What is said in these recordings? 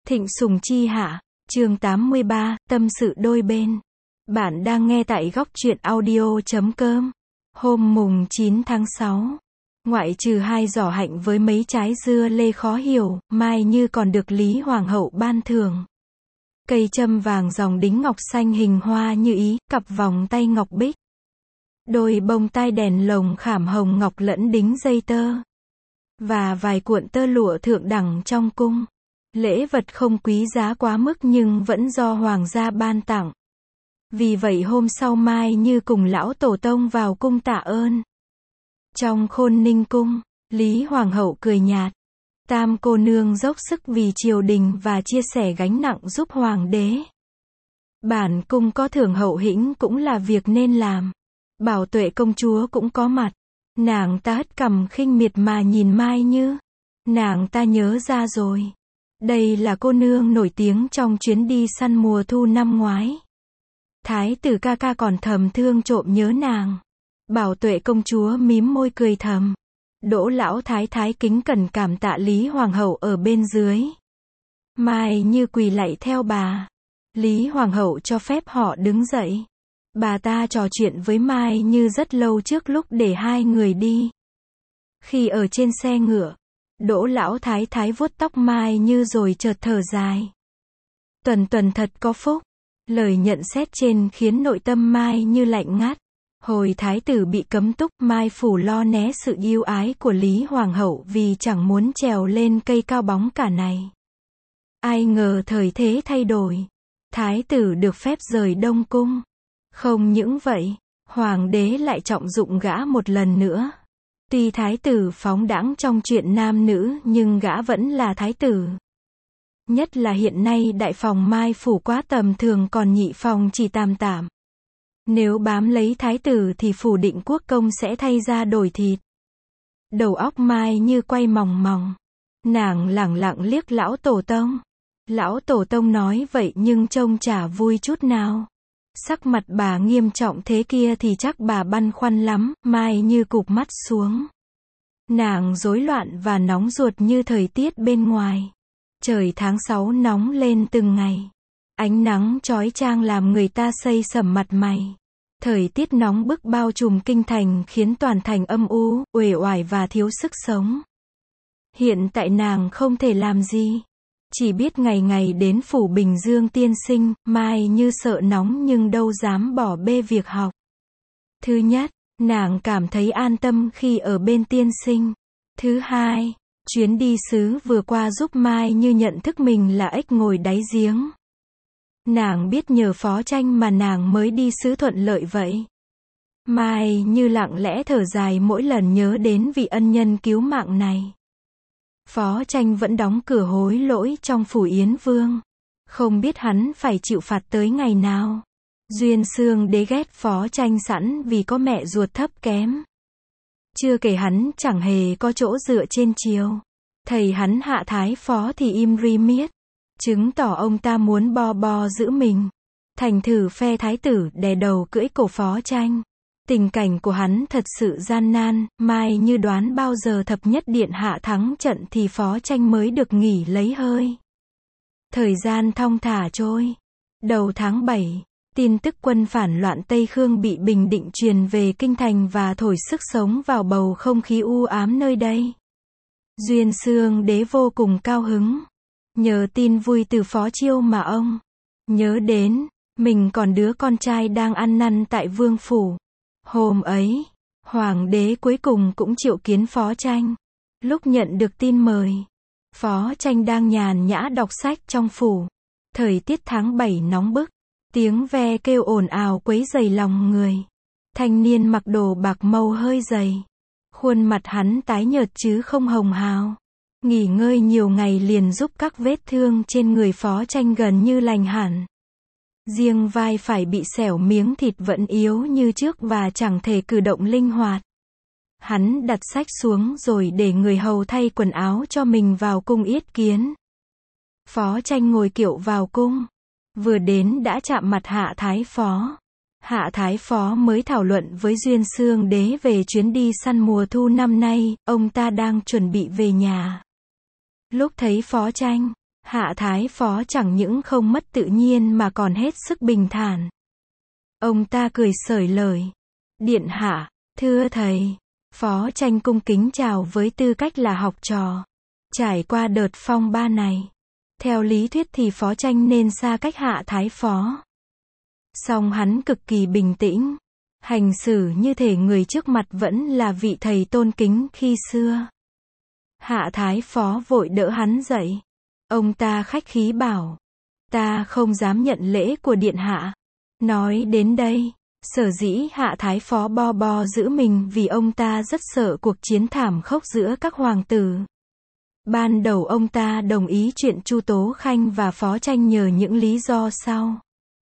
Thịnh Sùng Chi Hạ, chương 83, tâm sự đôi bên. Bạn đang nghe tại góc truyện audio.com. Hôm mùng 9 tháng 6. Ngoại trừ 2 giỏ hạnh với mấy trái dưa lê khó hiểu, Mai Như còn được Lý Hoàng hậu ban thưởng. Cây châm vàng dòng đính ngọc xanh hình hoa như ý, cặp vòng tay ngọc bích. Đôi bông tai đèn lồng khảm hồng ngọc lẫn đính dây tơ. Và vài cuộn tơ lụa thượng đẳng trong cung. Lễ vật không quý giá quá mức nhưng vẫn do hoàng gia ban tặng. Vì vậy hôm sau Mai Như cùng lão tổ tông vào cung tạ ơn. Trong Khôn Ninh cung, Lý Hoàng hậu cười nhạt. Tam cô nương dốc sức vì triều đình và chia sẻ gánh nặng giúp hoàng đế. Bản cung có thưởng hậu hĩnh cũng là việc nên làm. Bảo Tuệ công chúa cũng có mặt. Nàng ta hất cằm khinh miệt mà nhìn Mai Như. Nàng ta nhớ ra rồi. Đây là cô nương nổi tiếng trong chuyến đi săn mùa thu năm ngoái. Thái tử ca ca còn thầm thương trộm nhớ nàng. Bảo Tuệ công chúa mím môi cười thầm. Đỗ lão thái thái kính cẩn cảm tạ Lý Hoàng hậu ở bên dưới. Mai Như quỳ lạy theo bà. Lý Hoàng hậu cho phép họ đứng dậy. Bà ta trò chuyện với Mai Như rất lâu trước lúc để hai người đi. Khi ở trên xe ngựa, Đỗ lão thái thái vuốt tóc Mai Như rồi chợt thở dài. Tuần tuần thật có phúc. Lời nhận xét trên khiến nội tâm Mai Như lạnh ngắt. Hồi thái tử bị cấm túc, Mai phủ lo né sự yêu ái của Lý Hoàng hậu vì chẳng muốn trèo lên cây cao bóng cả này. Ai ngờ thời thế thay đổi. Thái tử được phép rời Đông cung. Không những vậy, hoàng đế lại trọng dụng gã một lần nữa. Tuy thái tử phóng đãng trong chuyện nam nữ nhưng gã vẫn là thái tử. Nhất là hiện nay đại phòng Mai phủ quá tầm thường còn nhị phòng chỉ tạm tạm. Nếu bám lấy thái tử thì phủ Định Quốc công sẽ thay ra đổi thịt. Đầu óc Mai Như quay mòng mòng. Nàng lẳng lặng liếc lão tổ tông. Lão tổ tông nói vậy nhưng trông chả vui chút nào. Sắc mặt bà nghiêm trọng thế kia thì chắc bà băn khoăn lắm. Mai Như cụp mắt xuống. Nàng rối loạn và nóng ruột như thời tiết bên ngoài. Trời tháng 6 nóng lên từng ngày. Ánh nắng chói chang làm người ta xây sẩm mặt mày. Thời tiết nóng bức bao trùm kinh thành khiến toàn thành âm u, uể oải và thiếu sức sống. Hiện tại nàng không thể làm gì. Chỉ biết ngày ngày đến phủ Bình Dương tiên sinh. Mai Như sợ nóng nhưng đâu dám bỏ bê việc học. Thứ nhất, nàng cảm thấy an tâm khi ở bên tiên sinh. Thứ hai, chuyến đi sứ vừa qua giúp Mai Như nhận thức mình là ếch ngồi đáy giếng. Nàng biết nhờ Phó Tranh mà nàng mới đi sứ thuận lợi vậy. Mai Như lặng lẽ thở dài mỗi lần nhớ đến vị ân nhân cứu mạng này. Phó Tranh vẫn đóng cửa hối lỗi trong phủ Yến Vương. Không biết hắn phải chịu phạt tới ngày nào. Duyên Xương Đế ghét Phó Tranh sẵn vì có mẹ ruột thấp kém. Chưa kể hắn chẳng hề có chỗ dựa trên triều. Thầy hắn Hạ Thái Phó thì im ri miết. Chứng tỏ ông ta muốn bo bo giữ mình. Thành thử phe thái tử đè đầu cưỡi cổ Phó Tranh. Tình cảnh của hắn thật sự gian nan. Mai Như đoán bao giờ thập nhất điện hạ thắng trận thì Phó Tranh mới được nghỉ lấy hơi. Thời gian thong thả trôi. Đầu tháng 7, tin tức quân phản loạn Tây Khương bị bình định truyền về kinh thành và thổi sức sống vào bầu không khí u ám nơi đây. Duyên Xương Đế vô cùng cao hứng. Nhờ tin vui từ Phó Chiêu mà ông nhớ đến, mình còn đứa con trai đang ăn năn tại vương phủ. Hôm ấy, hoàng đế cuối cùng cũng triệu kiến Phó Tranh. Lúc nhận được tin mời, Phó Tranh đang nhàn nhã đọc sách trong phủ. Thời tiết tháng 7 nóng bức, tiếng ve kêu ồn ào quấy rầy lòng người. Thanh niên mặc đồ bạc màu hơi dày. Khuôn mặt hắn tái nhợt chứ không hồng hào. Nghỉ ngơi nhiều ngày liền giúp các vết thương trên người Phó Tranh gần như lành hẳn. Riêng vai phải bị xẻo miếng thịt vẫn yếu như trước và chẳng thể cử động linh hoạt. Hắn đặt sách xuống rồi để người hầu thay quần áo cho mình vào cung yết kiến. Phó Tranh ngồi kiệu vào cung. Vừa đến đã chạm mặt Hạ Thái Phó. Hạ Thái Phó mới thảo luận với Duyên Xương Đế về chuyến đi săn mùa thu năm nay. Ông ta đang chuẩn bị về nhà. Lúc thấy Phó Tranh, Hạ Thái Phó chẳng những không mất tự nhiên mà còn hết sức bình thản. Ông ta cười xởi lời. Điện hạ, thưa thầy. Phó Tranh cung kính chào với tư cách là học trò. Trải qua đợt phong ba này, theo lý thuyết thì Phó Tranh nên xa cách Hạ Thái Phó. Song hắn cực kỳ bình tĩnh, hành xử như thể người trước mặt vẫn là vị thầy tôn kính khi xưa. Hạ Thái Phó vội đỡ hắn dậy. Ông ta khách khí bảo, ta không dám nhận lễ của điện hạ. Nói đến đây, sở dĩ Hạ Thái Phó bo giữ mình vì ông ta rất sợ cuộc chiến thảm khốc giữa các hoàng tử. Ban đầu ông ta đồng ý chuyện Chu Tố Khanh và Phó Tranh nhờ những lý do sau.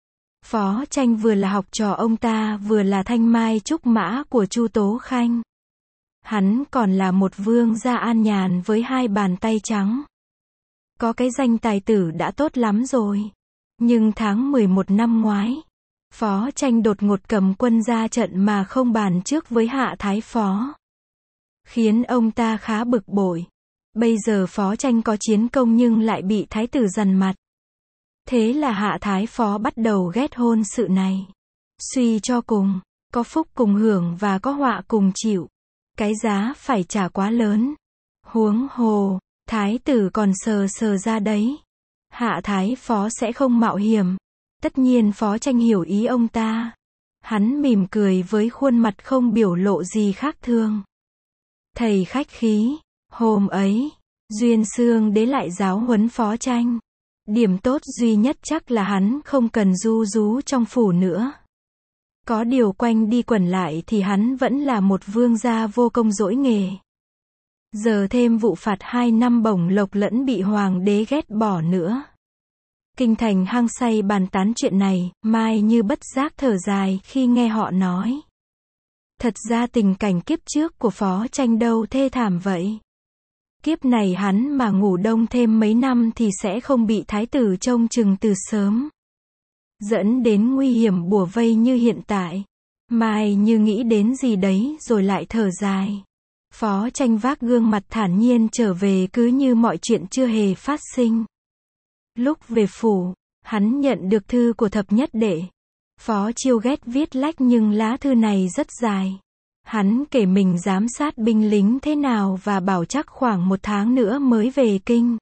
Phó Tranh vừa là học trò ông ta vừa là thanh mai trúc mã của Chu Tố Khanh. Hắn còn là một vương gia an nhàn với hai bàn tay trắng. Có cái danh tài tử đã tốt lắm rồi. Nhưng tháng 11 năm ngoái, Phó Tranh đột ngột cầm quân ra trận mà không bàn trước với Hạ Thái Phó, khiến ông ta khá bực bội. Bây giờ Phó Tranh có chiến công nhưng lại bị thái tử dằn mặt. Thế là Hạ Thái Phó bắt đầu ghét hôn sự này. Suy cho cùng, có phúc cùng hưởng và có họa cùng chịu. Cái giá phải trả quá lớn. Huống hồ, thái tử còn sờ ra đấy. Hạ Thái Phó sẽ không mạo hiểm. Tất nhiên Phó Tranh hiểu ý ông ta. Hắn mỉm cười với khuôn mặt không biểu lộ gì khác thường. Thầy khách khí. Hôm ấy, Duyên Xương Đế lại giáo huấn Phó Tranh. Điểm tốt duy nhất chắc là hắn không cần ru rú trong phủ nữa. Có điều quanh đi quẩn lại thì hắn vẫn là một vương gia vô công dỗi nghề. Giờ thêm vụ phạt 2 năm bổng lộc lẫn bị hoàng đế ghét bỏ nữa. Kinh thành hăng say bàn tán chuyện này, Mai Như bất giác thở dài khi nghe họ nói. Thật ra tình cảnh kiếp trước của Phó Tranh đâu thê thảm vậy. Kiếp này hắn mà ngủ đông thêm mấy năm thì sẽ không bị thái tử trông chừng từ sớm, dẫn đến nguy hiểm bủa vây như hiện tại. Mai Như nghĩ đến gì đấy rồi lại thở dài. Phó Tranh vác gương mặt thản nhiên trở về cứ như mọi chuyện chưa hề phát sinh. Lúc về phủ, hắn nhận được thư của thập nhất đệ. Phó Chiêu ghét viết lách nhưng lá thư này rất dài. Hắn kể mình giám sát binh lính thế nào và bảo chắc khoảng 1 tháng nữa mới về kinh.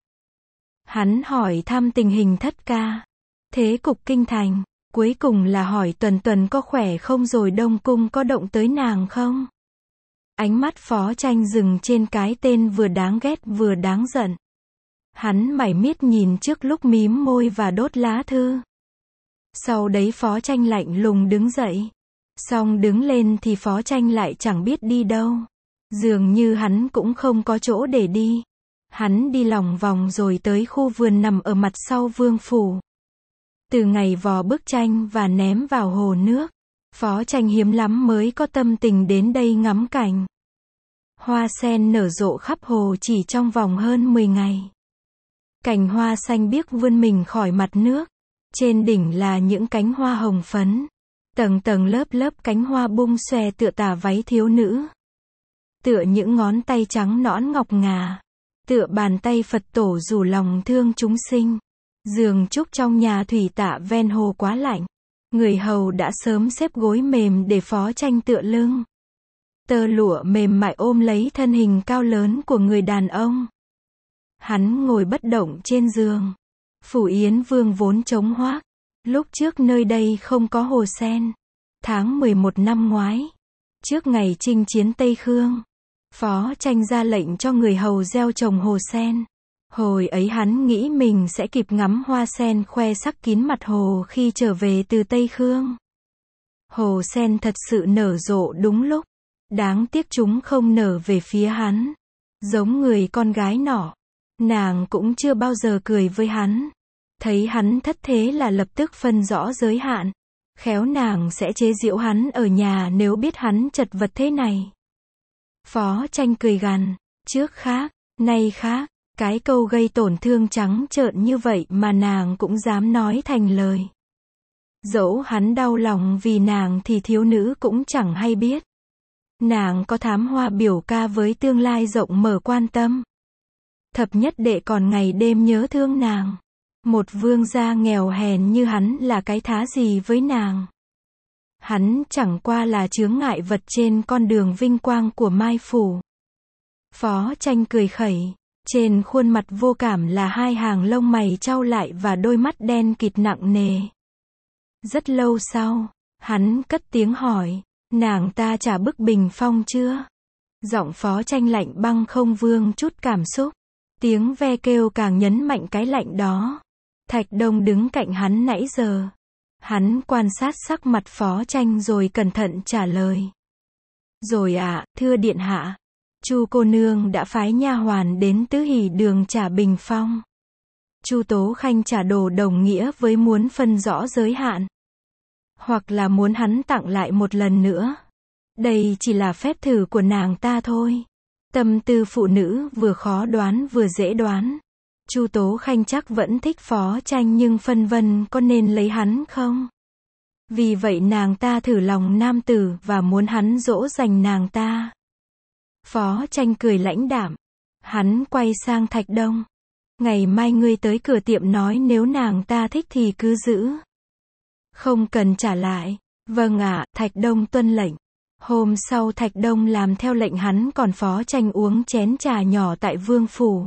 Hắn hỏi thăm tình hình thất ca, thế cục kinh thành, cuối cùng là hỏi Tuần có khỏe không rồi Đông Cung có động tới nàng không. Ánh mắt Phó Tranh dừng trên cái tên vừa đáng ghét vừa đáng giận. Hắn mải miết nhìn trước lúc mím môi và đốt lá thư. Sau đấy Phó Tranh lạnh lùng đứng dậy. Xong đứng lên thì Phó Tranh lại chẳng biết đi đâu. Dường như hắn cũng không có chỗ để đi. Hắn đi lòng vòng rồi tới khu vườn nằm ở mặt sau vương phủ. Từ ngày vò bức tranh và ném vào hồ nước, Phó Tranh hiếm lắm mới có tâm tình đến đây ngắm cảnh. Hoa sen nở rộ khắp hồ chỉ trong vòng hơn 10 ngày. Cành hoa xanh biếc vươn mình khỏi mặt nước. Trên đỉnh là những cánh hoa hồng phấn. Tầng lớp cánh hoa bung xòe tựa tà váy thiếu nữ. Tựa những ngón tay trắng nõn ngọc ngà. Tựa bàn tay Phật tổ rủ lòng thương chúng sinh. Giường trúc trong nhà thủy tạ ven hồ quá lạnh. Người hầu đã sớm xếp gối mềm để Phó Tranh tựa lưng. Tơ lụa mềm mại ôm lấy thân hình cao lớn của người đàn ông. Hắn ngồi bất động trên giường. Phủ Yến Vương vốn trống hoác. Lúc trước nơi đây không có hồ sen. Tháng 11 năm ngoái, trước ngày chinh chiến Tây Khương, Phó Tranh ra lệnh cho người hầu gieo trồng hồ sen. Hồi ấy hắn nghĩ mình sẽ kịp ngắm hoa sen khoe sắc kín mặt hồ khi trở về từ Tây Khương. Hồ sen thật sự nở rộ đúng lúc. Đáng tiếc chúng không nở về phía hắn. Giống người con gái nọ. Nàng cũng chưa bao giờ cười với hắn. Thấy hắn thất thế là lập tức phân rõ giới hạn. Khéo nàng sẽ chế giễu hắn ở nhà nếu biết hắn chật vật thế này. Phó Tranh cười gằn, trước khác, nay khác, cái câu gây tổn thương trắng trợn như vậy mà nàng cũng dám nói thành lời. Dẫu hắn đau lòng vì nàng thì thiếu nữ cũng chẳng hay biết. Nàng có thám hoa biểu ca với tương lai rộng mở quan tâm. Thập nhất đệ còn ngày đêm nhớ thương nàng. Một vương gia nghèo hèn như hắn là cái thá gì với nàng. Hắn chẳng qua là chướng ngại vật trên con đường vinh quang của Mai Phủ. Phó Tranh cười khẩy, trên khuôn mặt vô cảm là hai hàng lông mày chau lại và đôi mắt đen kịt nặng nề. Rất lâu sau, hắn cất tiếng hỏi, nàng ta trả bức bình phong chưa? Giọng Phó Tranh lạnh băng không vương chút cảm xúc. Tiếng ve kêu càng nhấn mạnh cái lạnh đó. Thạch Đông đứng cạnh hắn nãy giờ. Hắn quan sát sắc mặt Phó Tranh rồi cẩn thận trả lời. Rồi ạ, thưa điện hạ. Chu cô nương đã phái nha hoàn đến Tứ Hỷ Đường trả bình phong. Chu Tố Khanh trả đồ đồng nghĩa với muốn phân rõ giới hạn. Hoặc là muốn hắn tặng lại một lần nữa. Đây chỉ là phép thử của nàng ta thôi. Tâm tư phụ nữ vừa khó đoán vừa dễ đoán. Chu Tố Khanh chắc vẫn thích Phó Tranh nhưng phân vân có nên lấy hắn không? Vì vậy nàng ta thử lòng nam tử và muốn hắn dỗ dành nàng ta. Phó Tranh cười lãnh đạm. Hắn quay sang Thạch Đông. Ngày mai ngươi tới cửa tiệm nói nếu nàng ta thích thì cứ giữ. Không cần trả lại. Vâng ạ, Thạch Đông tuân lệnh. Hôm sau Thạch Đông làm theo lệnh hắn còn Phó Tranh uống chén trà nhỏ tại Vương Phủ.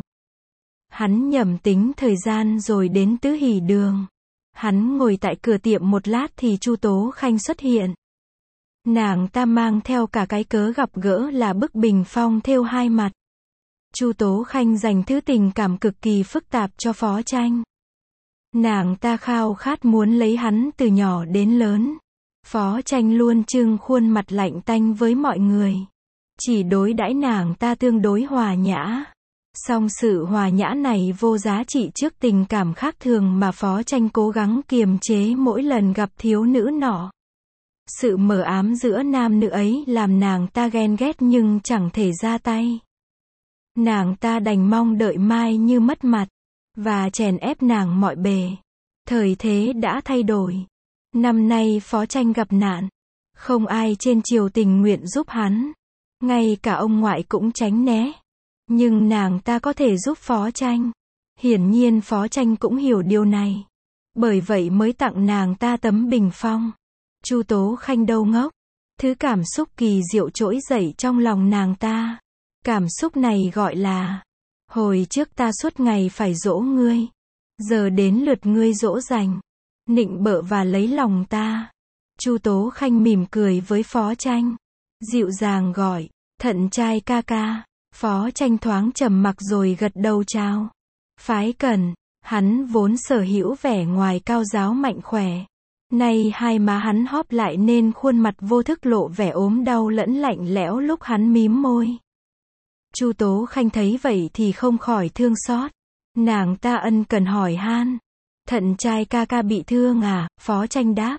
Hắn nhẩm tính thời gian rồi đến Tứ Hỷ Đường. Hắn ngồi tại cửa tiệm một lát thì Chu Tố Khanh xuất hiện. Nàng ta mang theo cả cái cớ gặp gỡ là bức bình phong thêu hai mặt. Chu Tố Khanh dành thứ tình cảm cực kỳ phức tạp cho Phó Tranh. Nàng ta khao khát muốn lấy hắn từ nhỏ đến lớn. Phó Tranh luôn trưng khuôn mặt lạnh tanh với mọi người. Chỉ đối đãi nàng ta tương đối hòa nhã. Song sự hòa nhã này vô giá trị trước tình cảm khác thường mà Phó Tranh cố gắng kiềm chế mỗi lần gặp thiếu nữ nọ. Sự mờ ám giữa nam nữ ấy làm nàng ta ghen ghét nhưng chẳng thể ra tay. Nàng ta đành mong đợi mai như mất mặt, và chèn ép nàng mọi bề. Thời thế đã thay đổi. Năm nay Phó Tranh gặp nạn. Không ai trên triều tình nguyện giúp hắn. Ngay cả ông ngoại cũng tránh né. Nhưng nàng ta có thể giúp Phó Tranh. Hiển nhiên Phó Tranh cũng hiểu điều này. Bởi vậy mới tặng nàng ta tấm bình phong. Chu Tố Khanh đâu ngốc. Thứ cảm xúc kỳ diệu trỗi dậy trong lòng nàng ta. Cảm xúc này gọi là: hồi trước ta suốt ngày phải dỗ ngươi. Giờ đến lượt ngươi dỗ dành. Nịnh bợ và lấy lòng ta. Chu Tố Khanh mỉm cười với Phó Tranh. Dịu dàng gọi, Thận trai ca ca. Phó Tranh thoáng trầm mặc rồi gật đầu chào. Phái Cẩn, hắn vốn sở hữu vẻ ngoài cao giáo mạnh khỏe. Nay hai má hắn hóp lại nên khuôn mặt vô thức lộ vẻ ốm đau lẫn lạnh lẽo lúc hắn mím môi. Chu Tố Khanh thấy vậy thì không khỏi thương xót. Nàng ta ân cần hỏi han. Thận trai ca ca bị thương à? Phó Tranh đáp.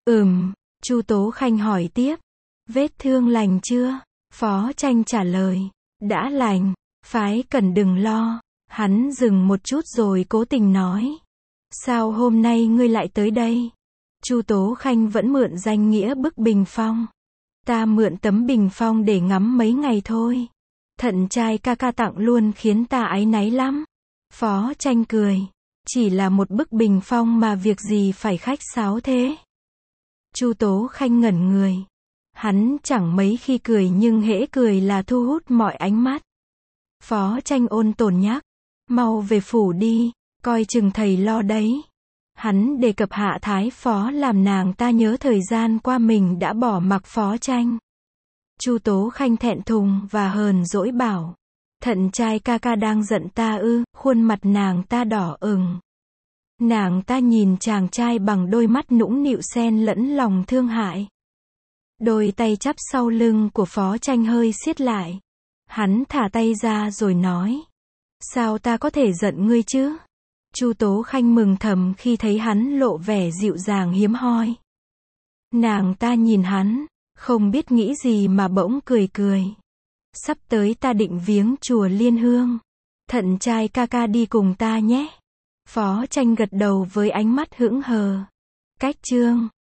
Chu Tố Khanh hỏi tiếp. Vết thương lành chưa? Phó Tranh trả lời. Đã lành. Phái Cẩn đừng lo. Hắn dừng một chút rồi cố tình nói. Sao hôm nay ngươi lại tới đây? Chu Tố Khanh vẫn mượn danh nghĩa bức bình phong. Ta mượn tấm bình phong để ngắm mấy ngày thôi. Thận trai ca ca tặng luôn khiến ta áy náy lắm. Phó Tranh cười. Chỉ là một bức bình phong mà việc gì phải khách sáo thế? Chu Tố Khanh ngẩn người. Hắn chẳng mấy khi cười nhưng hễ cười là thu hút mọi ánh mắt. Phó Tranh ôn tồn nhắc. Mau về phủ đi, coi chừng thầy lo đấy. Hắn đề cập Hạ Thái Phó làm nàng ta nhớ thời gian qua mình đã bỏ mặc Phó Tranh. Chu Tố Khanh thẹn thùng và hờn dỗi bảo. Thận trai ca ca đang giận ta ư? Khuôn mặt nàng ta đỏ ửng. Nàng ta nhìn chàng trai bằng đôi mắt nũng nịu xen lẫn lòng thương hại. Đôi tay chắp sau lưng của Phó Tranh hơi siết lại. Hắn thả tay ra rồi nói. Sao ta có thể giận ngươi chứ? Chu Tố Khanh mừng thầm khi thấy hắn lộ vẻ dịu dàng hiếm hoi. Nàng ta nhìn hắn, không biết nghĩ gì mà bỗng cười cười. Sắp tới ta định viếng chùa Liên Hương. Thận trai ca ca đi cùng ta nhé. Phó Tranh gật đầu với ánh mắt hững hờ. Cách chương